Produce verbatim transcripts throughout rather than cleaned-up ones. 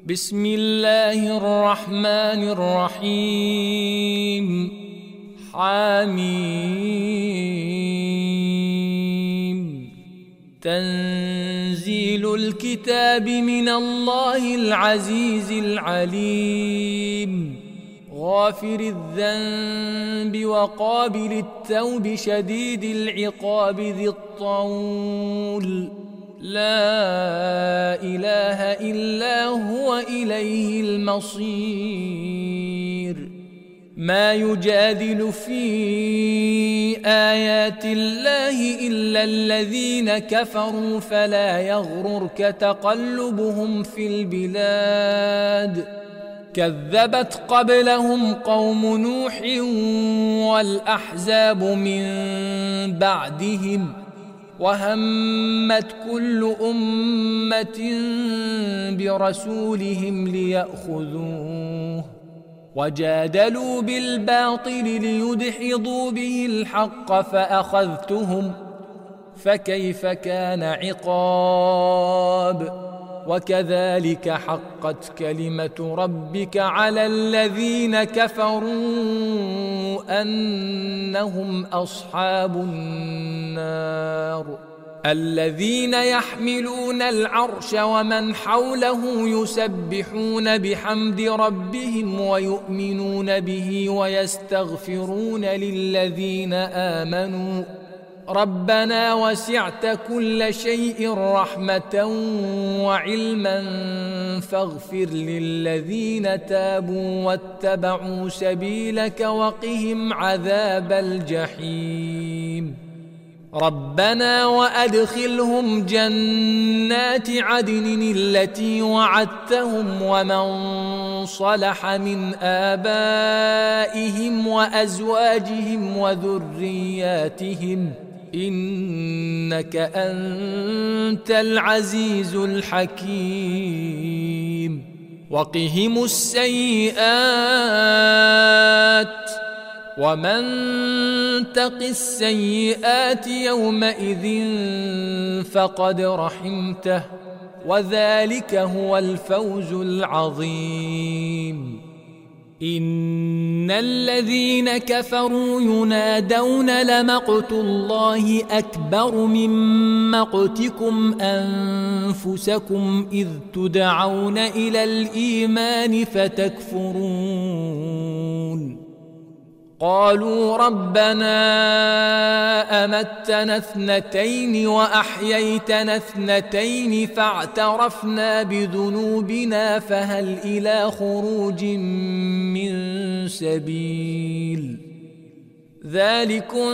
بسم الله الرحمن الرحيم. حميم. تنزيل الكتاب من الله العزيز العليم، غافر الذنب وقابل التوب شديد العقاب ذي الطول، لا إله إلا هو إليه المصير. ما يجادل في آيات الله إلا الذين كفروا، فلا يغررك تقلبهم في البلاد. كذبت قبلهم قوم نوح والأحزاب من بعدهم، وهمت كل أمة برسولهم ليأخذوه، وجادلوا بالباطل ليدحضوا به الحق فأخذتهم، فكيف كان عقاب. وكذلك حقت كلمة ربك على الذين كفروا أنهم أصحاب النار. الذين يحملون العرش ومن حوله يسبحون بحمد ربهم ويؤمنون به ويستغفرون للذين آمنوا ربنا وسعت كل شيء رحمة وعلما فاغفر للذين تابوا واتبعوا سبيلك وقهم عذاب الجحيم. ربنا وأدخلهم جنات عدن التي وعدتهم ومن صلح من آبائهم وأزواجهم وذرياتهم إنك أنت العزيز الحكيم. وقهم السيئات ومن تق السيئات يومئذ فقد رحمته، وذلك هو الفوز العظيم. إن الذين كفروا ينادون لمقت الله أكبر من مقتكم أنفسكم إذ تدعون إلى الإيمان فتكفرون. قالوا ربنا أمتنا اثنتين وأحييتنا اثنتين فاعترفنا بذنوبنا فهل إلى خروج من سبيل. ذلكم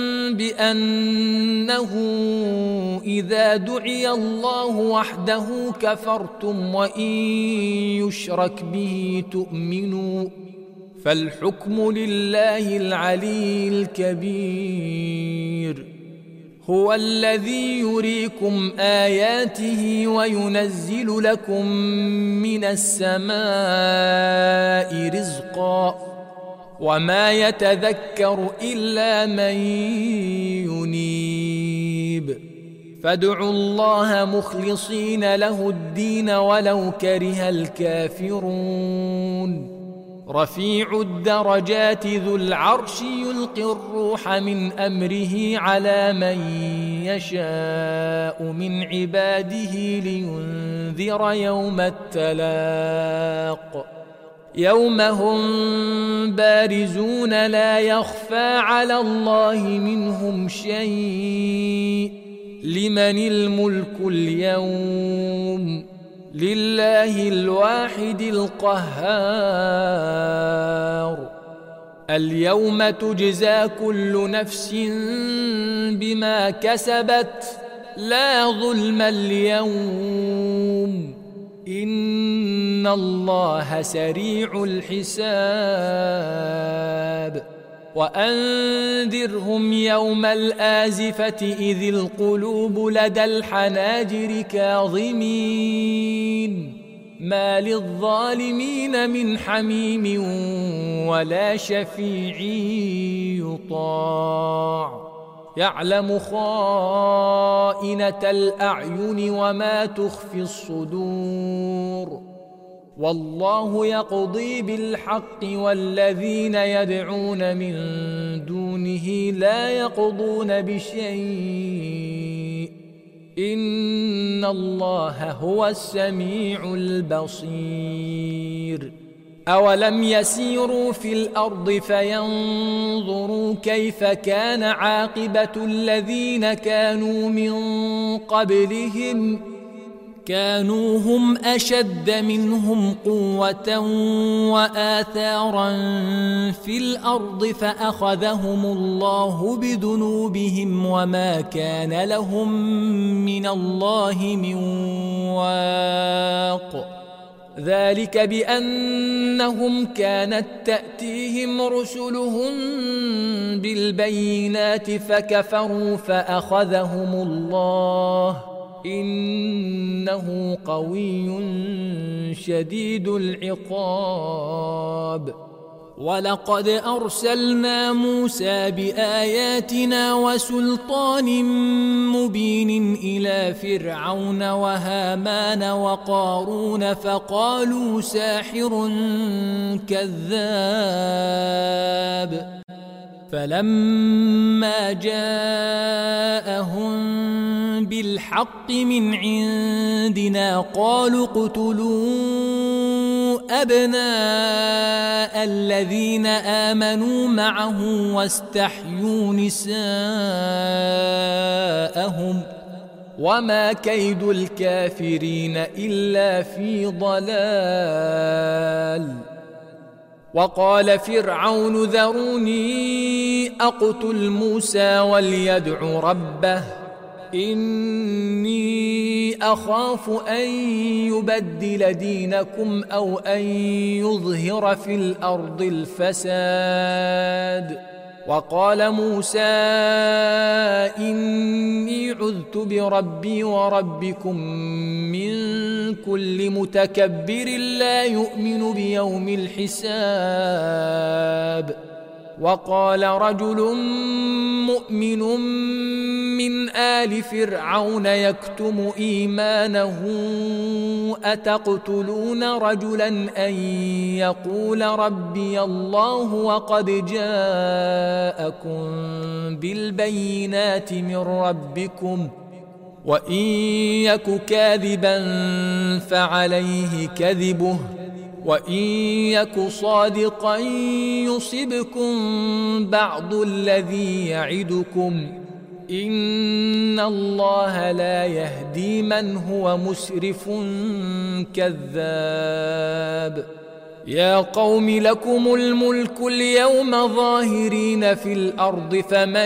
بأنه إذا دعي الله وحده كفرتم وإن يشرك به تؤمنوا، فالحكم لله العلي الكبير. هو الذي يريكم آياته وينزل لكم من السماء رزقا، وما يتذكر إلا من ينيب. فادعوا الله مخلصين له الدين ولو كره الكافرون. رفيع الدرجات ذو العرش يلقي الروح من أمره على من يشاء من عباده لينذر يوم التلاق. يوم هم بارزون لا يخفى على الله منهم شيء. لمن الملك اليوم؟ لله الواحد القهار. اليوم تجزى كل نفس بما كسبت لا ظلم اليوم إن الله سريع الحساب. وأنذرهم يوم الآزفة إذ القلوب لدى الحناجر كاظمين ما للظالمين من حميم ولا شفيع يطاع. يعلم خائنة الأعين وما تخفي الصدور والله يقضي بالحق والذين يدعون من دونه لا يقضون بشيء إن الله هو السميع البصير. أولم يسيروا في الأرض فينظروا كيف كان عاقبة الذين كانوا من قبلهم كانوا هم أشد منهم قوة وآثارا في الأرض فأخذهم الله بذنوبهم وما كان لهم من الله من واق ذلك بأنهم كانت تأتيهم رسلهم بالبينات فكفروا فأخذهم الله إنه قوي شديد العقاب. ولقد أرسلنا موسى بآياتنا وسلطان مبين إلى فرعون وهامان وقارون فقالوا ساحر كذاب. فلما جاءهم بالحق من عندنا قالوا اقتلوا أبناء الذين آمنوا معه واستحيوا نساءهم وما كيد الكافرين إلا في ضلال. وقال فرعون ذروني أقتل موسى وليدع ربه إني أخاف أن يبدل دينكم أو أن يظهر في الأرض الفساد. وقال موسى إني عذت بربي وربكم من كل متكبر لا يؤمن بيوم الحساب. وقال رجل مؤمن من آل فرعون يكتم إيمانه أتقتلون رجلا أن يقول ربي الله وقد جاءكم بالبينات من ربكم وإن يك كاذبا فعليه كذبه وإن يك صادقا يصبكم بعض الذي يعدكم إن الله لا يهدي من هو مسرف كذاب. يا قوم لكم الملك اليوم ظاهرين في الأرض فمن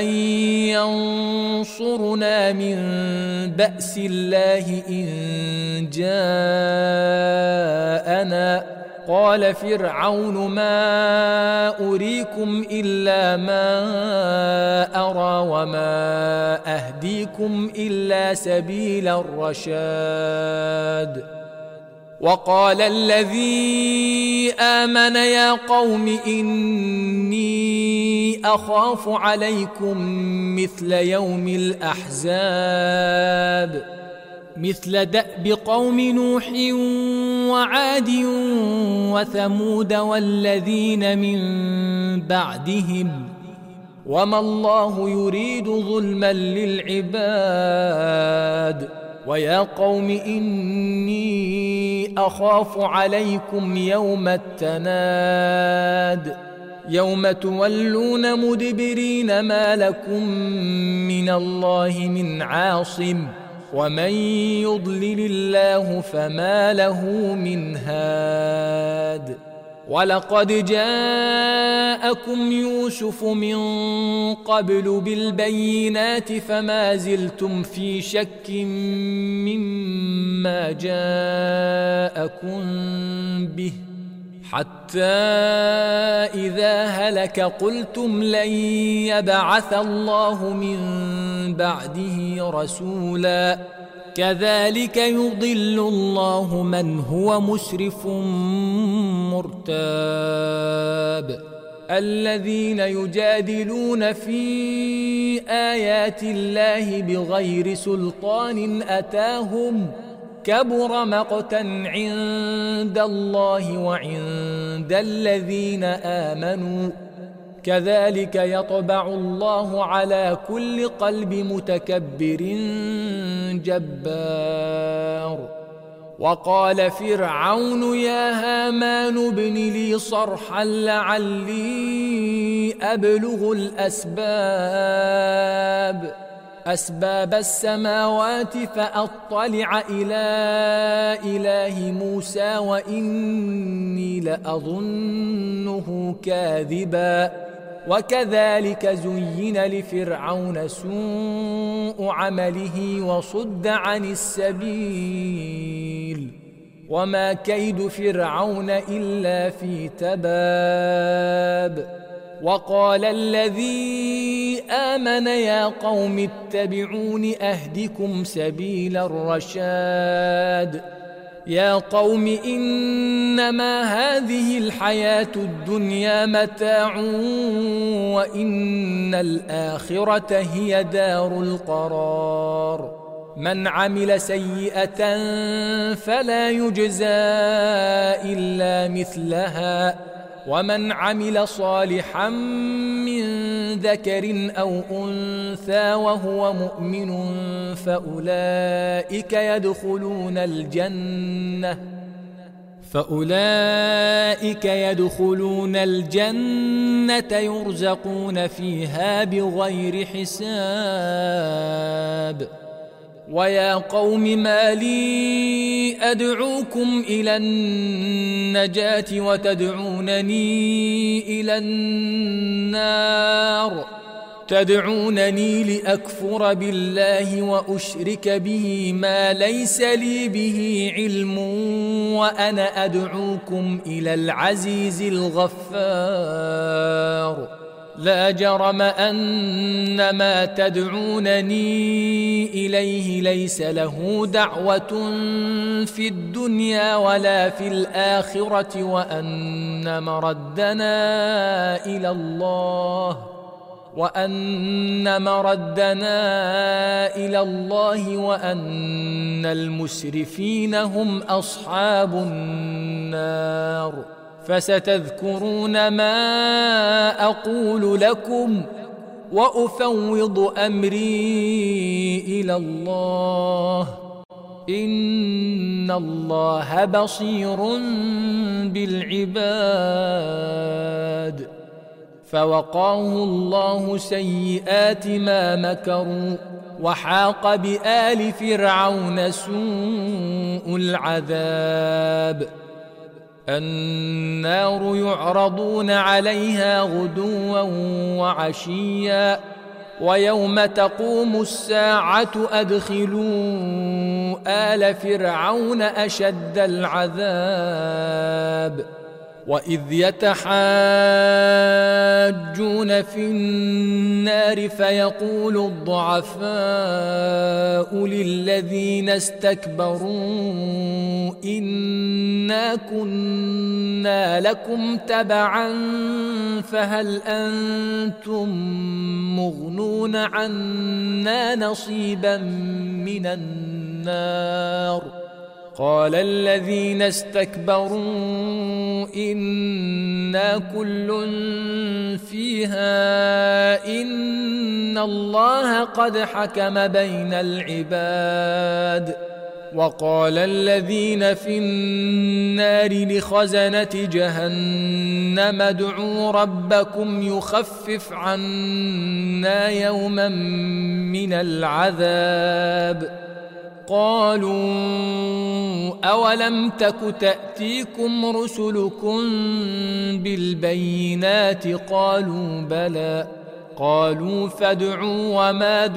ينصرنا من بأس الله إن جاءنا. قال فرعون ما أريكم إلا ما أرى وما أهديكم إلا سبيل الرشاد. وقال الذي آمن يا قوم إني أخاف عليكم مثل يوم الأحزاب مثل دأب قوم نوح وعاد وثمود والذين من بعدهم وما الله يريد ظلما للعباد. ويا قوم إني أخاف عليكم يوم التناد يوم تولون مدبرين ما لكم من الله من عاصم ومن يضلل الله فما له من هاد. ولقد جاءكم يوسف من قبل بالبينات فما زلتم في شك مما جاءكم به حتى إذا هلك قلتم لن يبعث الله من بعده رسولا كذلك يضل الله من هو مسرف مرتاب. الذين يجادلون في آيات الله بغير سلطان أتاهم كبر مقتا عند الله وعند الذين آمنوا كذلك يطبع الله على كل قلب متكبر جبار. وقال فرعون يا هامان ابن لي صرحا لعلي أبلغ الأسباب أسباب السماوات فأطلع إلى إله موسى وإني لأظنه كاذبا. وكذلك زين لفرعون سوء عمله وصد عن السبيل وما كيد فرعون إلا في تباب. وقال الذي آمن يا قوم اتبعون أهدكم سبيل الرشاد. يا قوم إنما هذه الحياة الدنيا متاع وإن الآخرة هي دار القرار. من عمل سيئة فلا يجزى إلا مثلها ومن عمل صالحا من ذكر أو أنثى وهو مؤمن فأولئك يدخلون الجنة فأولئك يدخلون الجنة يرزقون فيها بغير حساب. ويا قوم ما لي أدعوكم إلى النجاة وتدعونني إلى النار تدعونني لأكفر بالله وأشرك به ما ليس لي به علم وأنا أدعوكم إلى العزيز الغفار. لا جرم أن ما تدعونني إليه ليس له دعوة في الدنيا ولا في الآخرة وأن مردنا إلى الله وأن مردنا إلى الله وأن المسرفين هم أصحاب النار. فستذكرون ما أقول لكم وأفوض أمري إلى الله إن الله بصير بالعباد. فوقاه الله سيئات ما مكروا وحاق بآل فرعون سوء العذاب. النار يعرضون عليها غدوا وعشيا ويوم تقوم الساعة أدخلوا آل فرعون أشد العذاب. وإذ يتحاجون في النار فيقول الضعفاء للذين استكبروا إنا كنا لكم تبعا فهل أنتم مغنون عنا نصيبا من النار. قال الذين استكبروا إنا كل فيها إن الله قد حكم بين العباد. وقال الذين في النار لخزنة جهنم ادعوا ربكم يخفف عنا يوما من العذاب. قالوا أولم تك تأتيكم رسلكم بالبينات قالوا بلى. قالوا فادعوا وما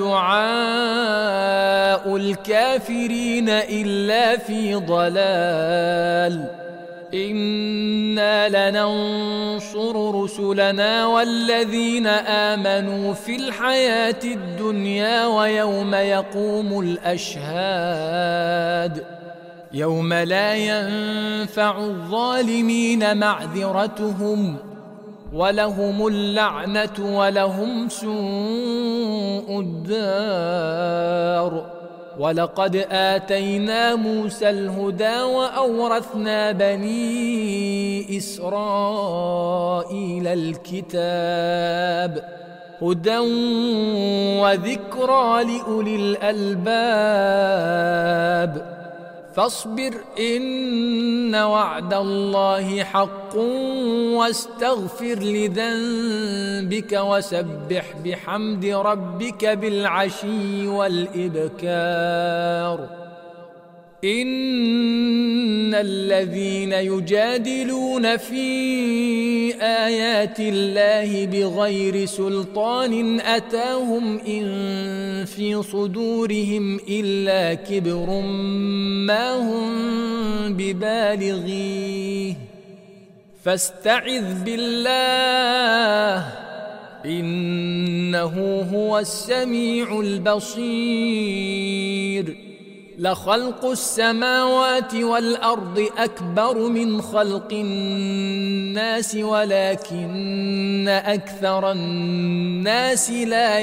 دعاء الكافرين إلا في ضلال. إنا لننصر رسلنا والذين آمنوا في الحياة الدنيا ويوم يقوم الأشهاد يوم لا ينفع الظالمين معذرتهم ولهم اللعنة ولهم سوء الدار. ولقد آتينا موسى الهدى وأورثنا بني إسرائيل الكتاب هدى وذكرى لأولي الألباب فاصبر إن وعد الله حق واستغفر لذنبك وسبح بحمد ربك بالعشي والإبكار إن الذين يجادلون في آيات الله بغير سلطان أتاهم إن في صدورهم إلا كبر ما هم ببالغيه فاستعذ بالله إنه هو السميع البصير لخلق السماوات والأرض أكبر من خلق الناس ولكن أكثر الناس لا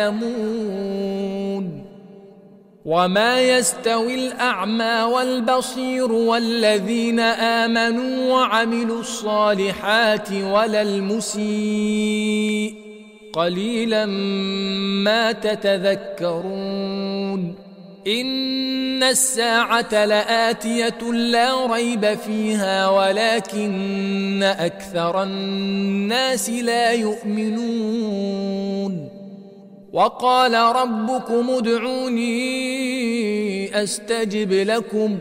يعلمون وما يستوي الأعمى والبصير والذين آمنوا وعملوا الصالحات ولا المسيء قليلا ما تتذكرون إن الساعة لآتية لا ريب فيها ولكن أكثر الناس لا يؤمنون وقال ربكم ادعوني أستجب لكم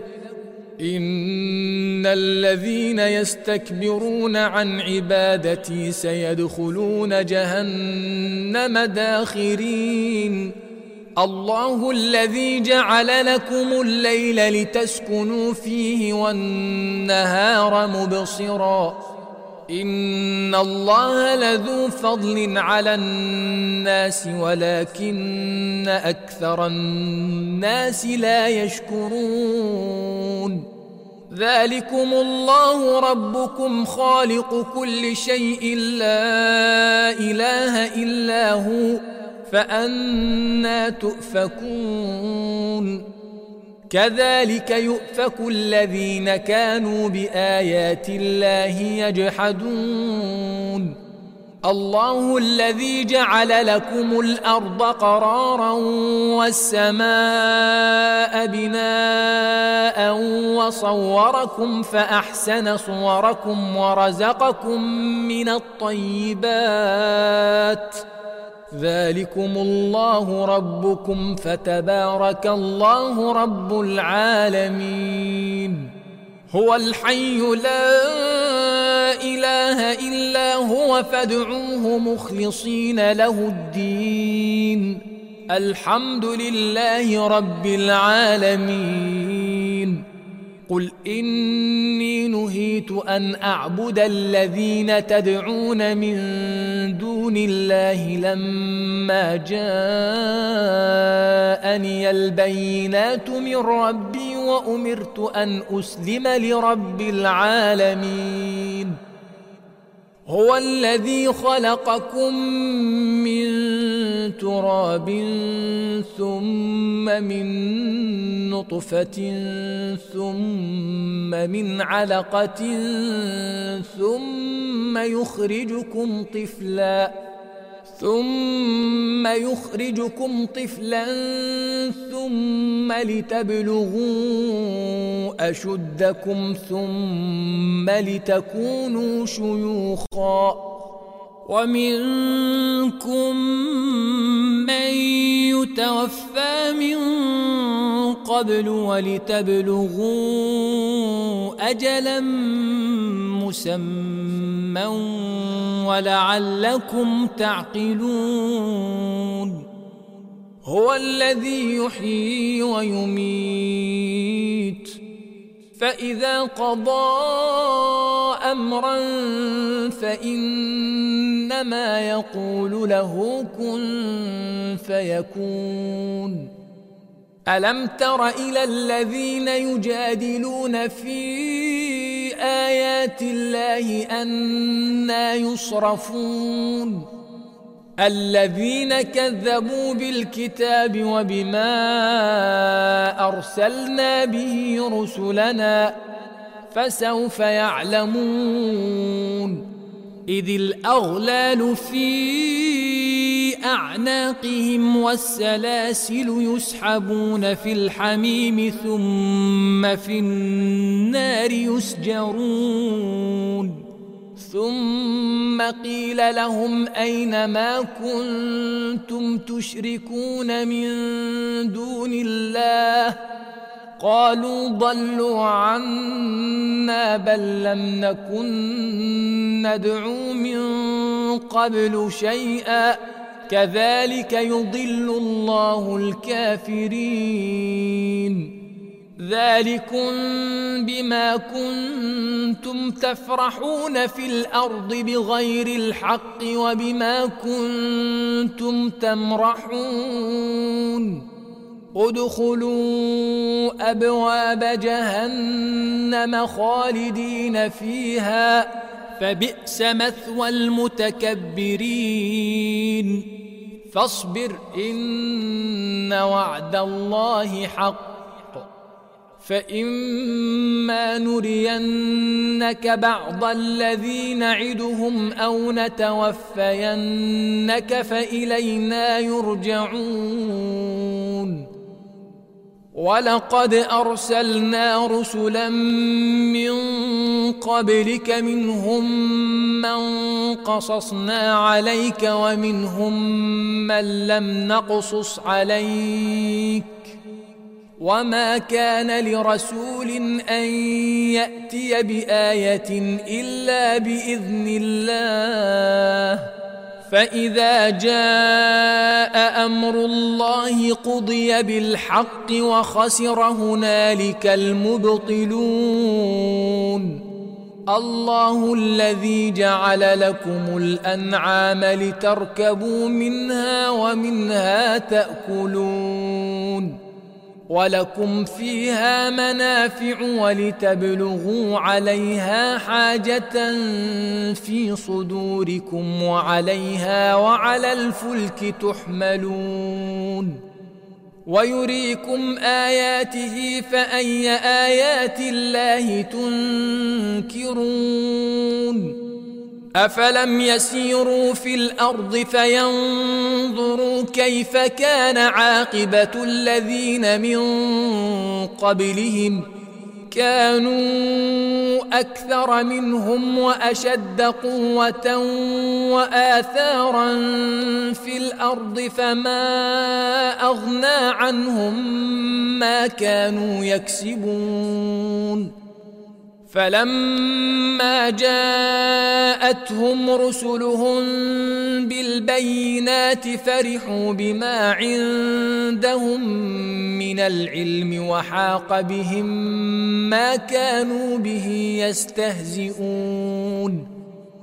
إن الذين يستكبرون عن عبادتي سيدخلون جهنم داخرين الله الذي جعل لكم الليل لتسكنوا فيه والنهار مبصرا إن الله لذو فضل على الناس ولكن أكثر الناس لا يشكرون ذلكم الله ربكم خالق كل شيء لا إله إلا هو فأنى تؤفكون كذلك يؤفك الذين كانوا بآيات الله يجحدون الله الذي جعل لكم الأرض قرارا والسماء بناء وصوركم فأحسن صوركم ورزقكم من الطيبات ذلكم الله ربكم فتبارك الله رب العالمين هو الحي لا إله إلا هو فادعوه مخلصين له الدين الحمد لله رب العالمين قل إني نهيت أن أعبد الذين تدعون من دون الله لما جاءني البينات من ربي وأمرت أن أسلم لرب العالمين هو الذي خلقكم من تراب ثم من نطفة ثم من علقة ثم يخرجكم طفلا ثم يخرجكم طفلا ثم لتبلغوا أشدكم ثم لتكونوا شيوخا ومنكم من يتوفى من قبل ولتبلغوا أجلا مسمى ولعلكم تعقلون هو الذي يحيي ويميت فإذا قضى أمرا فإنما يقول له كن فيكون ألم تر إلى الذين يجادلون في آيات الله أنى يصرفون الذين كذبوا بالكتاب وبما أرسلنا به رسلنا فسوف يعلمون إذ الأغلال في أعناقهم والسلاسل يسحبون في الحميم ثم في النار يسجرون ثم قيل لهم أين ما كنتم تشركون من دون الله قالوا ضلوا عنا بل لم نكن ندعو من قبل شيئا كذلك يضل الله الكافرين ذلكم بما كنتم تفرحون في الأرض بغير الحق وبما كنتم تمرحون ادخلوا أبواب جهنم خالدين فيها فبئس مثوى المتكبرين فاصبر إن وعد الله حق فإما نرينك بعض الذي نعدهم أو نتوفينك فإلينا يرجعون ولقد أرسلنا رسلا من قبلك منهم من قصصنا عليك ومنهم من لم نقصص عليك وما كان لرسول أن يأتي بآية إلا بإذن الله فإذا جاء أمر الله قضي بالحق وخسر هنالك المبطلون الله الذي جعل لكم الأنعام لتركبوا منها ومنها تأكلون ولكم فيها منافع ولتبلغوا عليها حاجة في صدوركم وعليها وعلى الفلك تحملون ويريكم آياته فأي آيات الله تنكرون أفلم يسيروا في الأرض فينظروا كيف كان عاقبة الذين من قبلهم كانوا أكثر منهم وأشد قوة وآثارا في الأرض فما أغنى عنهم ما كانوا يكسبون فلما جاءتهم رسلهم بالبينات فرحوا بما عندهم من العلم وحاق بهم ما كانوا به يستهزئون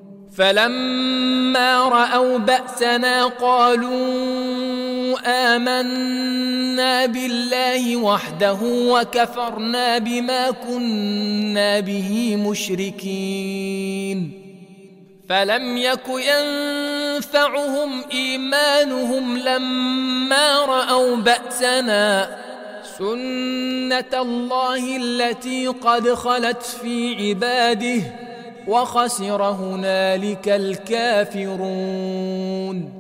فلما رأوا بأسنا قالوا آمنا بالله وحده وكفرنا بما كنا به مشركين فلم يك ينفعهم إيمانهم لما رأوا بأسنا سنة الله التي قد خلت في عباده وخسر هنالك الكافرون